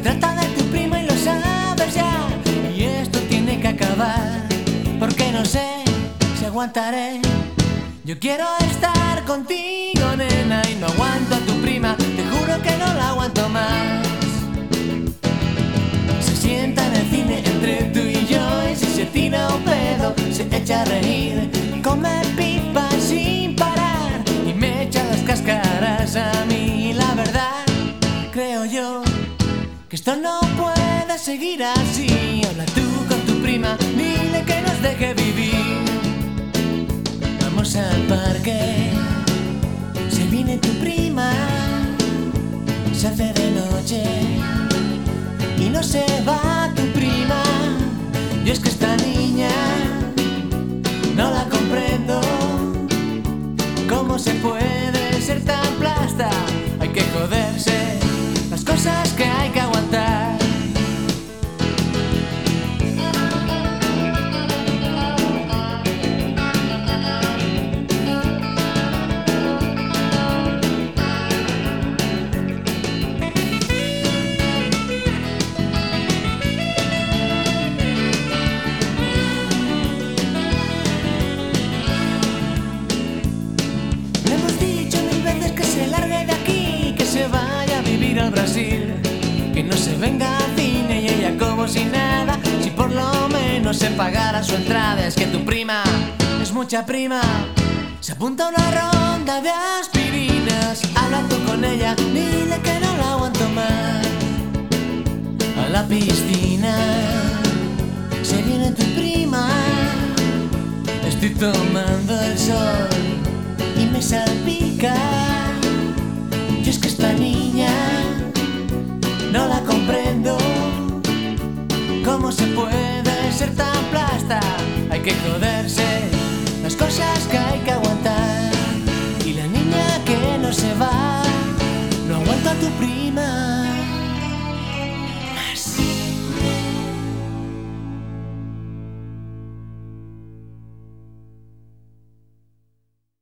trata de tu prima y lo sabes ya. Y esto tiene que acabar, porque no sé si aguantaré. Yo quiero estar contigo, nena, y no aguanto a tu prima, te juro que no la aguanto más. Se sienta en el cine entre tú y yo, y si se tira un pedo se echa a reír. Come pipa sin parar y me echa las cáscaras a mí. La verdad, creo yo, que esto no puede seguir así. Habla tú con tu prima, dile que nos deje vivir. Vamos al parque, se viene tu prima, se hace de noche y no se va tu prima. Y es que esta niña no la comprendo. ¿Cómo se puede ser tan plasta? Hay que joderse las cosas que hay que aguantar. Al Brasil, que no se venga al cine y ella como si nada. Si por lo menos se pagara su entrada. Es que tu prima es mucha prima. Se apunta a una ronda de aspirinas. Habla tú con ella, dile que no la aguanto más. A la piscina se viene tu prima. Estoy tomando el sol y me salpica. Y es que esta niña no la comprendo. ¿Cómo se puede ser tan plasta? Hay que joderse las cosas que hay que aguantar. Y la niña que no se va, no aguanta a tu prima.